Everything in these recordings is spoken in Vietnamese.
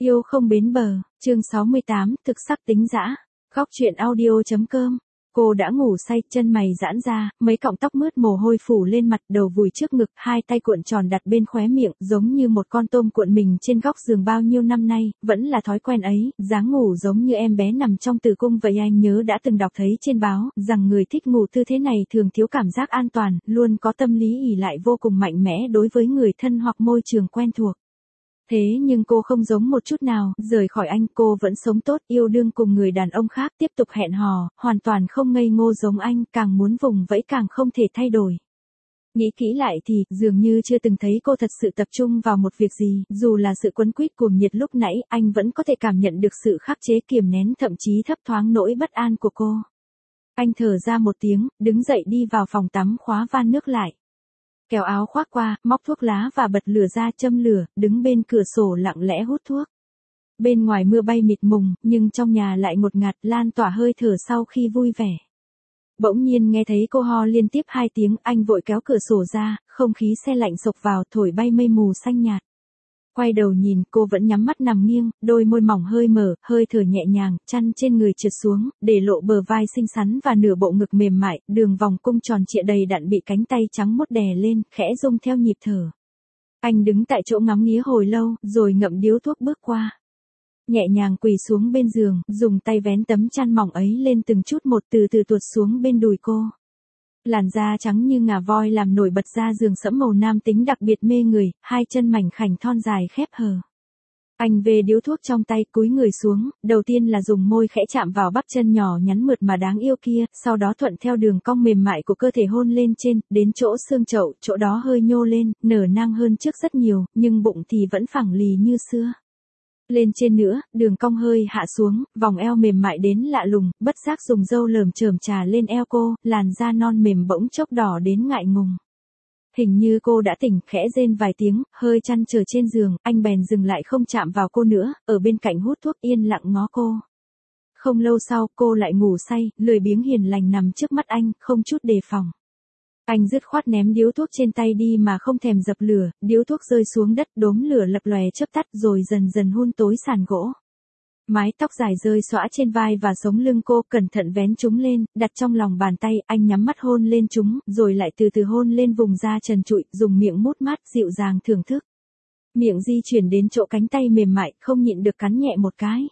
Yêu không bến bờ, chương 68, thực sắc tính dã. Góc truyện audio.com. Cô đã ngủ say, chân mày giãn ra, mấy cọng tóc mướt mồ hôi phủ lên mặt, đầu vùi trước ngực, hai tay cuộn tròn đặt bên khóe miệng, giống như một con tôm cuộn mình trên góc giường bao nhiêu năm nay, vẫn là thói quen ấy, dáng ngủ giống như em bé nằm trong tử cung vậy. Anh nhớ đã từng đọc thấy trên báo, rằng người thích ngủ tư thế này thường thiếu cảm giác an toàn, luôn có tâm lý ỷ lại vô cùng mạnh mẽ đối với người thân hoặc môi trường quen thuộc. Thế nhưng cô không giống một chút nào, rời khỏi anh cô vẫn sống tốt, yêu đương cùng người đàn ông khác, tiếp tục hẹn hò, hoàn toàn không ngây ngô giống anh, càng muốn vùng vẫy càng không thể thay đổi. Nghĩ kỹ lại thì, dường như chưa từng thấy cô thật sự tập trung vào một việc gì, dù là sự quấn quýt cuồng nhiệt lúc nãy, anh vẫn có thể cảm nhận được sự khắc chế kiềm nén thậm chí thấp thoáng nỗi bất an của cô. Anh thở ra một tiếng, đứng dậy đi vào phòng tắm khóa van nước lại. Kéo áo khoác qua, móc thuốc lá và bật lửa ra châm lửa, đứng bên cửa sổ lặng lẽ hút thuốc. Bên ngoài mưa bay mịt mùng, nhưng trong nhà lại ngột ngạt lan tỏa hơi thở sau khi vui vẻ. Bỗng nhiên nghe thấy cô ho liên tiếp 2 tiếng, anh vội kéo cửa sổ ra, không khí se lạnh xộc vào thổi bay mây mù xanh nhạt. Quay đầu nhìn, cô vẫn nhắm mắt nằm nghiêng, đôi môi mỏng hơi mở, hơi thở nhẹ nhàng, chăn trên người trượt xuống, để lộ bờ vai xinh xắn và nửa bộ ngực mềm mại, đường vòng cung tròn trịa đầy đặn bị cánh tay trắng mốt đè lên, khẽ rung theo nhịp thở. Anh đứng tại chỗ ngắm nghía hồi lâu, rồi ngậm điếu thuốc bước qua. Nhẹ nhàng quỳ xuống bên giường, dùng tay vén tấm chăn mỏng ấy lên từng chút một, từ từ tuột xuống bên đùi cô. Làn da trắng như ngà voi làm nổi bật da giường sẫm màu nam tính đặc biệt mê người, hai chân mảnh khảnh thon dài khép hờ. Anh về điếu thuốc trong tay, cúi người xuống, đầu tiên là dùng môi khẽ chạm vào bắp chân nhỏ nhắn mượt mà đáng yêu kia, sau đó thuận theo đường cong mềm mại của cơ thể hôn lên trên, đến chỗ xương chậu, chỗ đó hơi nhô lên, nở nang hơn trước rất nhiều, nhưng bụng thì vẫn phẳng lì như xưa. Lên trên nữa, đường cong hơi hạ xuống, vòng eo mềm mại đến lạ lùng, bất giác dùng dâu lởm chởm trà lên eo cô, làn da non mềm bỗng chốc đỏ đến ngại ngùng. Hình như cô đã tỉnh, khẽ rên vài tiếng, hơi chăn trở trên giường, anh bèn dừng lại không chạm vào cô nữa, ở bên cạnh hút thuốc yên lặng ngó cô. Không lâu sau, cô lại ngủ say, lười biếng hiền lành nằm trước mắt anh, không chút đề phòng. Anh dứt khoát ném điếu thuốc trên tay đi mà không thèm dập lửa, điếu thuốc rơi xuống đất, đốm lửa lập lòe chớp tắt rồi dần dần hun tối sàn gỗ. Mái tóc dài rơi xõa trên vai và sống lưng cô, cẩn thận vén chúng lên, đặt trong lòng bàn tay, anh nhắm mắt hôn lên chúng, rồi lại từ từ hôn lên vùng da trần trụi, dùng miệng mút mát dịu dàng thưởng thức. Miệng di chuyển đến chỗ cánh tay mềm mại, không nhịn được cắn nhẹ một cái.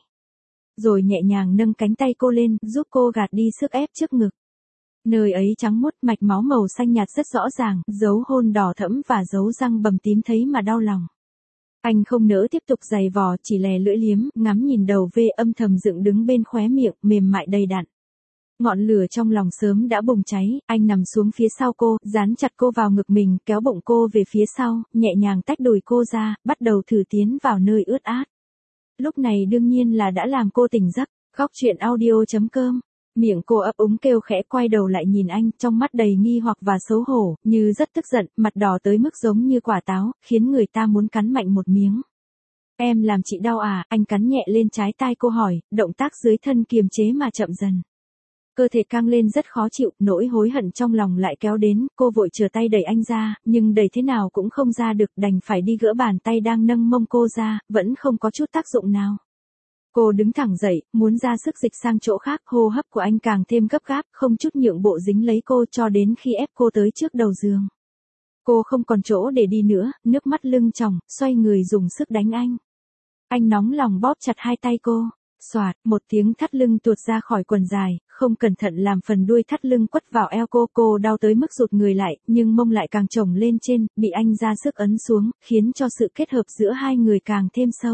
Rồi nhẹ nhàng nâng cánh tay cô lên, giúp cô gạt đi sức ép trước ngực. Nơi ấy trắng muốt, mạch máu màu xanh nhạt rất rõ ràng, dấu hôn đỏ thẫm và dấu răng bầm tím thấy mà đau lòng. Anh không nỡ tiếp tục giày vò, chỉ lè lưỡi liếm, ngắm nhìn đầu V âm thầm dựng đứng bên khóe miệng, mềm mại đầy đặn. Ngọn lửa trong lòng sớm đã bùng cháy, anh nằm xuống phía sau cô, dán chặt cô vào ngực mình, kéo bụng cô về phía sau, nhẹ nhàng tách đùi cô ra, bắt đầu thử tiến vào nơi ướt át. Lúc này đương nhiên là đã làm cô tỉnh giấc. Góc truyện audio.com. Miệng cô ấp úng kêu khẽ, quay đầu lại nhìn anh, trong mắt đầy nghi hoặc và xấu hổ, như rất tức giận, mặt đỏ tới mức giống như quả táo, khiến người ta muốn cắn mạnh một miếng. Em làm chị đau à? Anh cắn nhẹ lên trái tai cô hỏi, động tác dưới thân kiềm chế mà chậm dần. Cơ thể căng lên rất khó chịu, nỗi hối hận trong lòng lại kéo đến, cô vội trở tay đẩy anh ra, nhưng đẩy thế nào cũng không ra được, đành phải đi gỡ bàn tay đang nâng mông cô ra, vẫn không có chút tác dụng nào. Cô đứng thẳng dậy, muốn ra sức dịch sang chỗ khác, hô hấp của anh càng thêm gấp gáp, không chút nhượng bộ dính lấy cô cho đến khi ép cô tới trước đầu giường. Cô không còn chỗ để đi nữa, nước mắt lưng tròng, xoay người dùng sức đánh anh. Anh nóng lòng bóp chặt hai tay cô. Xoạt, một tiếng thắt lưng tuột ra khỏi quần dài, không cẩn thận làm phần đuôi thắt lưng quất vào eo cô đau tới mức rụt người lại, nhưng mông lại càng chồng lên trên, bị anh ra sức ấn xuống, khiến cho sự kết hợp giữa hai người càng thêm sâu.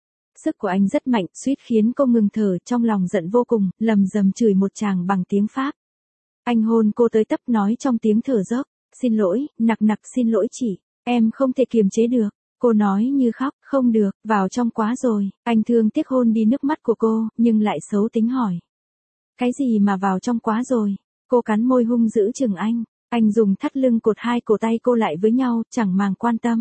Sức của anh rất mạnh, suýt khiến cô ngừng thở, trong lòng giận vô cùng, lầm rầm chửi một tràng bằng tiếng Pháp. Anh hôn cô tới tấp, nói trong tiếng thở dốc, xin lỗi, nặc xin lỗi chị, em không thể kiềm chế được. Cô nói như khóc, không được, vào trong quá rồi. Anh thương tiếc hôn đi nước mắt của cô, nhưng lại xấu tính hỏi. Cái gì mà vào trong quá rồi? Cô cắn môi hung dữ chừng anh dùng thắt lưng cột hai cổ tay cô lại với nhau, chẳng màng quan tâm.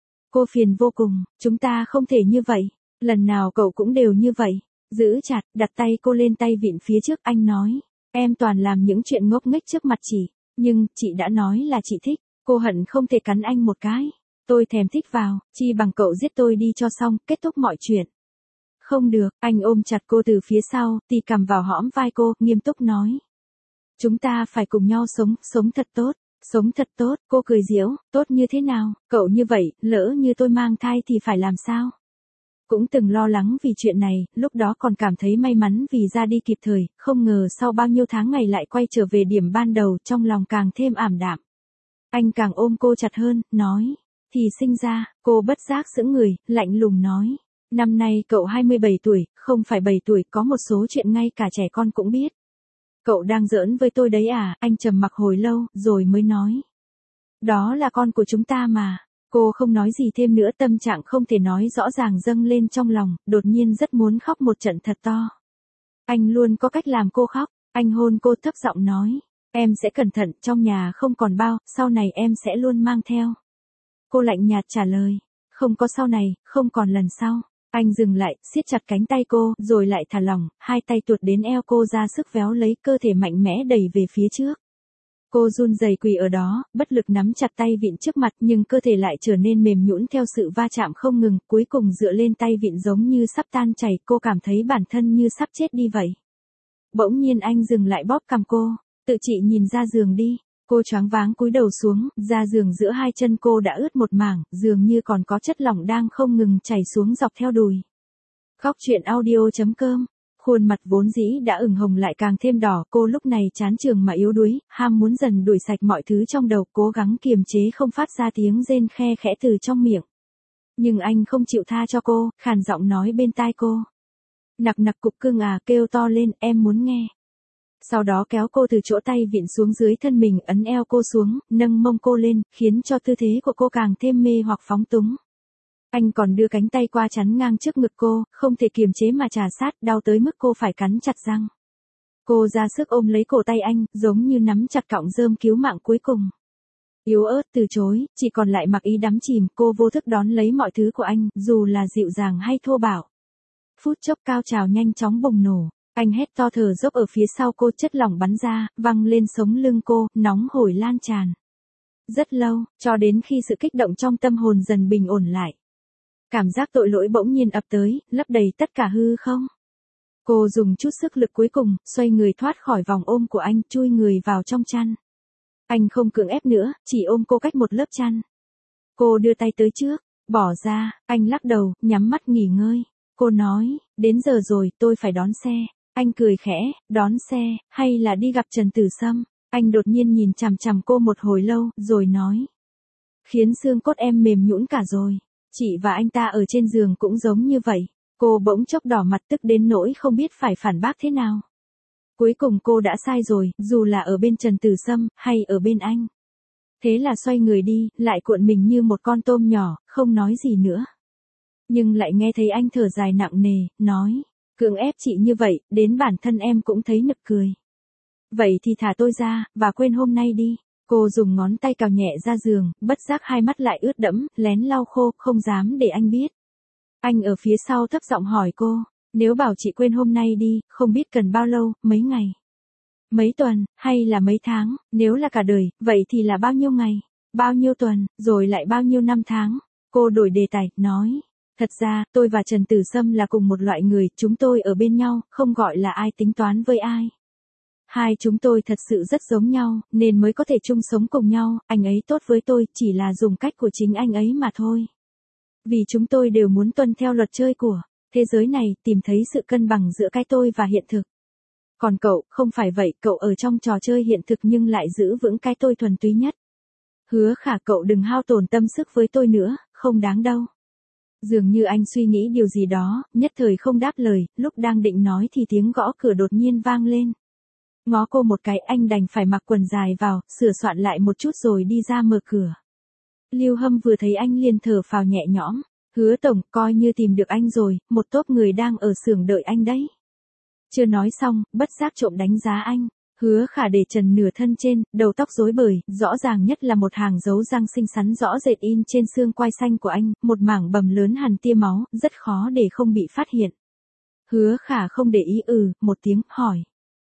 Cô phiền vô cùng, chúng ta không thể như vậy. Lần nào cậu cũng đều như vậy. Giữ chặt, đặt tay cô lên tay vịn phía trước, anh nói. Em toàn làm những chuyện ngốc nghếch trước mặt chị. Nhưng, chị đã nói là chị thích. Cô hận không thể cắn anh một cái. Tôi thèm thích vào, chi bằng cậu giết tôi đi cho xong, kết thúc mọi chuyện. Không được, anh ôm chặt cô từ phía sau, tì cằm vào hõm vai cô, nghiêm túc nói. Chúng ta phải cùng nhau sống, sống thật tốt. Sống thật tốt, cô cười giễu, tốt như thế nào, cậu như vậy, lỡ như tôi mang thai thì phải làm sao? Cũng từng lo lắng vì chuyện này, lúc đó còn cảm thấy may mắn vì ra đi kịp thời, không ngờ sau bao nhiêu tháng ngày lại quay trở về điểm ban đầu, trong lòng càng thêm ảm đạm. Anh càng ôm cô chặt hơn, nói, thì sinh ra, cô bất giác sững người, lạnh lùng nói. Năm nay cậu 27 tuổi, không phải 7 tuổi, có một số chuyện ngay cả trẻ con cũng biết. Cậu đang giỡn với tôi đấy à, anh trầm mặc hồi lâu, rồi mới nói. Đó là con của chúng ta mà. Cô không nói gì thêm nữa, tâm trạng không thể nói rõ ràng dâng lên trong lòng, đột nhiên rất muốn khóc một trận thật to. Anh luôn có cách làm cô khóc, anh hôn cô thấp giọng nói. Em sẽ cẩn thận, trong nhà không còn bao, sau này em sẽ luôn mang theo. Cô lạnh nhạt trả lời. Không có sau này, không còn lần sau. Anh dừng lại, siết chặt cánh tay cô, rồi lại thả lỏng, hai tay tuột đến eo cô ra sức véo lấy, cơ thể mạnh mẽ đẩy về phía trước. Cô run rẩy quỳ ở đó, bất lực nắm chặt tay vịn trước mặt, nhưng cơ thể lại trở nên mềm nhũn theo sự va chạm không ngừng, cuối cùng dựa lên tay vịn giống như sắp tan chảy, cô cảm thấy bản thân như sắp chết đi vậy. Bỗng nhiên anh dừng lại bóp cằm cô, tự chị nhìn ra giường đi. Cô choáng váng cúi đầu xuống, ra giường giữa hai chân cô đã ướt một mảng, dường như còn có chất lỏng đang không ngừng chảy xuống dọc theo đùi. Khóc chuyện audio.com. Khuôn mặt vốn dĩ đã ửng hồng lại càng thêm đỏ, cô lúc này chán trường mà yếu đuối, ham muốn dần đuổi sạch mọi thứ trong đầu, cố gắng kiềm chế không phát ra tiếng rên khe khẽ từ trong miệng. Nhưng anh không chịu tha cho cô, khàn giọng nói bên tai cô. Nặc nặc cục cưng à, kêu to lên, em muốn nghe. Sau đó kéo cô từ chỗ tay vịn xuống dưới thân mình, ấn eo cô xuống, nâng mông cô lên, khiến cho tư thế của cô càng thêm mê hoặc phóng túng. Anh còn đưa cánh tay qua chắn ngang trước ngực cô, không thể kiềm chế mà trà sát, đau tới mức cô phải cắn chặt răng. Cô ra sức ôm lấy cổ tay anh, giống như nắm chặt cọng rơm cứu mạng cuối cùng. Yếu ớt từ chối, chỉ còn lại mặc ý đắm chìm, cô vô thức đón lấy mọi thứ của anh, dù là dịu dàng hay thô bạo. Phút chốc cao trào nhanh chóng bùng nổ. Anh hét to thở dốc ở phía sau cô, chất lỏng bắn ra, văng lên sống lưng cô, nóng hổi lan tràn. Rất lâu, cho đến khi sự kích động trong tâm hồn dần bình ổn lại. Cảm giác tội lỗi bỗng nhiên ập tới, lấp đầy tất cả hư không. Cô dùng chút sức lực cuối cùng, xoay người thoát khỏi vòng ôm của anh, chui người vào trong chăn. Anh không cưỡng ép nữa, chỉ ôm cô cách một lớp chăn. Cô đưa tay tới trước, bỏ ra, anh lắc đầu, nhắm mắt nghỉ ngơi. Cô nói, đến giờ rồi, tôi phải đón xe. Anh cười khẽ, đón xe, hay là đi gặp Trần Tử Sâm? Anh đột nhiên nhìn chằm chằm cô một hồi lâu, rồi nói. Khiến xương cốt em mềm nhũn cả rồi. Chị và anh ta ở trên giường cũng giống như vậy. Cô bỗng chốc đỏ mặt, tức đến nỗi không biết phải phản bác thế nào. Cuối cùng cô đã sai rồi, dù là ở bên Trần Tử Sâm, hay ở bên anh. Thế là xoay người đi, lại cuộn mình như một con tôm nhỏ, không nói gì nữa. Nhưng lại nghe thấy anh thở dài nặng nề, nói. Cưỡng ép chị như vậy, đến bản thân em cũng thấy nực cười. Vậy thì thả tôi ra, và quên hôm nay đi. Cô dùng ngón tay cào nhẹ ra giường, bất giác hai mắt lại ướt đẫm, lén lau khô, không dám để anh biết. Anh ở phía sau thấp giọng hỏi cô, nếu bảo chị quên hôm nay đi, không biết cần bao lâu, mấy ngày, mấy tuần, hay là mấy tháng, nếu là cả đời, vậy thì là bao nhiêu ngày, bao nhiêu tuần, rồi lại bao nhiêu năm tháng. Cô đổi đề tài, nói. Thật ra, tôi và Trần Tử Sâm là cùng một loại người, chúng tôi ở bên nhau, không gọi là ai tính toán với ai. Hai chúng tôi thật sự rất giống nhau, nên mới có thể chung sống cùng nhau, anh ấy tốt với tôi, chỉ là dùng cách của chính anh ấy mà thôi. Vì chúng tôi đều muốn tuân theo luật chơi của thế giới này, tìm thấy sự cân bằng giữa cái tôi và hiện thực. Còn cậu, không phải vậy, cậu ở trong trò chơi hiện thực nhưng lại giữ vững cái tôi thuần túy nhất. Hứa Khả, cậu đừng hao tổn tâm sức với tôi nữa, không đáng đâu. Dường như anh suy nghĩ điều gì đó, nhất thời không đáp lời, lúc đang định nói thì tiếng gõ cửa đột nhiên vang lên. Ngó cô một cái, anh đành phải mặc quần dài vào, sửa soạn lại một chút rồi đi ra mở cửa. Lưu Hâm vừa thấy anh liền thở phào nhẹ nhõm. Hứa tổng, coi như tìm được anh rồi, một tốp người đang ở xưởng đợi anh đấy. Chưa nói xong, bất giác trộm đánh giá anh. Hứa Khả để trần nửa thân trên, đầu tóc rối bời, rõ ràng nhất là một hàng dấu răng xinh xắn rõ rệt in trên xương quai xanh của anh, một mảng bầm lớn hằn tia máu, rất khó để không bị phát hiện. Hứa Khả không để ý một tiếng, hỏi.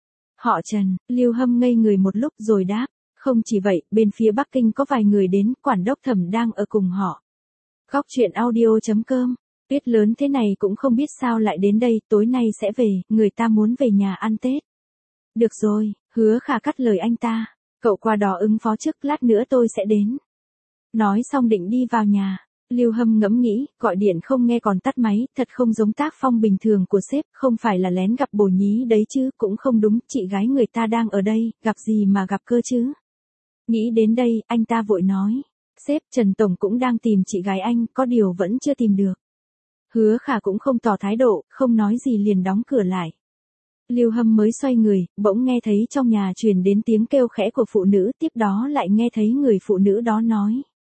Họ Trần, Lưu Hâm ngây người một lúc rồi đáp. Không chỉ vậy, bên phía Bắc Kinh có vài người đến, quản đốc Thẩm đang ở cùng họ. Khóc chuyện audio.com Tuyết lớn thế này cũng không biết sao lại đến đây, tối nay sẽ về, người ta muốn về nhà ăn Tết. Được rồi, Hứa Khả cắt lời anh ta. Cậu qua đó ứng phó trước, lát nữa tôi sẽ đến. Nói xong định đi vào nhà. Lưu Hâm ngẫm nghĩ, gọi điện không nghe còn tắt máy, thật không giống tác phong bình thường của sếp, không phải là lén gặp bồ nhí đấy chứ, cũng không đúng, chị gái người ta đang ở đây, gặp gì mà gặp cơ chứ. Nghĩ đến đây, anh ta vội nói. Sếp, Trần Tổng cũng đang tìm chị gái anh, có điều vẫn chưa tìm được. Hứa Khả cũng không tỏ thái độ, không nói gì liền đóng cửa lại. Lưu Hâm mới xoay người, bỗng nghe thấy trong nhà truyền đến tiếng kêu khẽ của phụ nữ, tiếp đó lại nghe thấy người phụ nữ đó nói.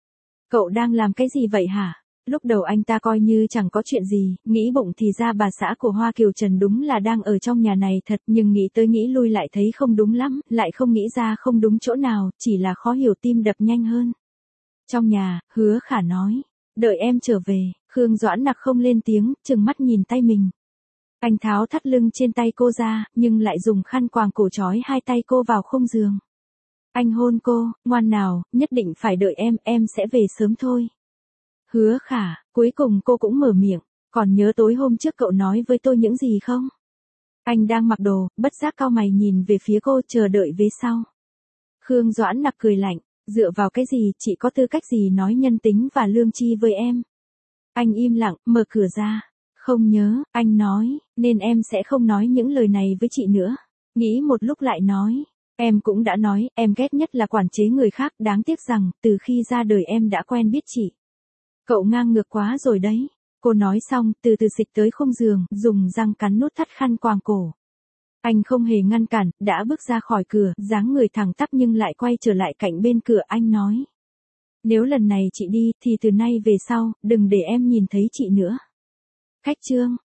Cậu đang làm cái gì vậy hả? Lúc đầu anh ta coi như chẳng có chuyện gì, nghĩ bụng thì ra bà xã của Hoa Kiều Trần đúng là đang ở trong nhà này thật, nhưng nghĩ tới nghĩ lui lại thấy không đúng lắm, lại không nghĩ ra không đúng chỗ nào, chỉ là khó hiểu, tim đập nhanh hơn. Trong nhà, Hứa Khả nói, đợi em trở về. Khương Doãn Nặc không lên tiếng, trừng mắt nhìn tay mình. Anh tháo thắt lưng trên tay cô ra, nhưng lại dùng khăn quàng cổ trói hai tay cô vào khung giường. Anh hôn cô, ngoan nào, nhất định phải đợi em sẽ về sớm thôi. Hứa Khả, cuối cùng cô cũng mở miệng, còn nhớ tối hôm trước cậu nói với tôi những gì không? Anh đang mặc đồ, bất giác cau mày nhìn về phía cô, chờ đợi về sau. Khương Doãn Nặc cười lạnh, dựa vào cái gì, chị có tư cách gì nói nhân tính và lương tri với em? Anh im lặng, mở cửa ra. Không nhớ, anh nói, nên em sẽ không nói những lời này với chị nữa. Nghĩ một lúc lại nói, em cũng đã nói, em ghét nhất là quản chế người khác, đáng tiếc rằng, từ khi ra đời em đã quen biết chị. Cậu ngang ngược quá rồi đấy. Cô nói xong, từ từ dịch tới khung giường, dùng răng cắn nút thắt khăn quàng cổ. Anh không hề ngăn cản, đã bước ra khỏi cửa, dáng người thẳng tắp nhưng lại quay trở lại cạnh bên cửa, anh nói. Nếu lần này chị đi, thì từ nay về sau, đừng để em nhìn thấy chị nữa. Khách trương.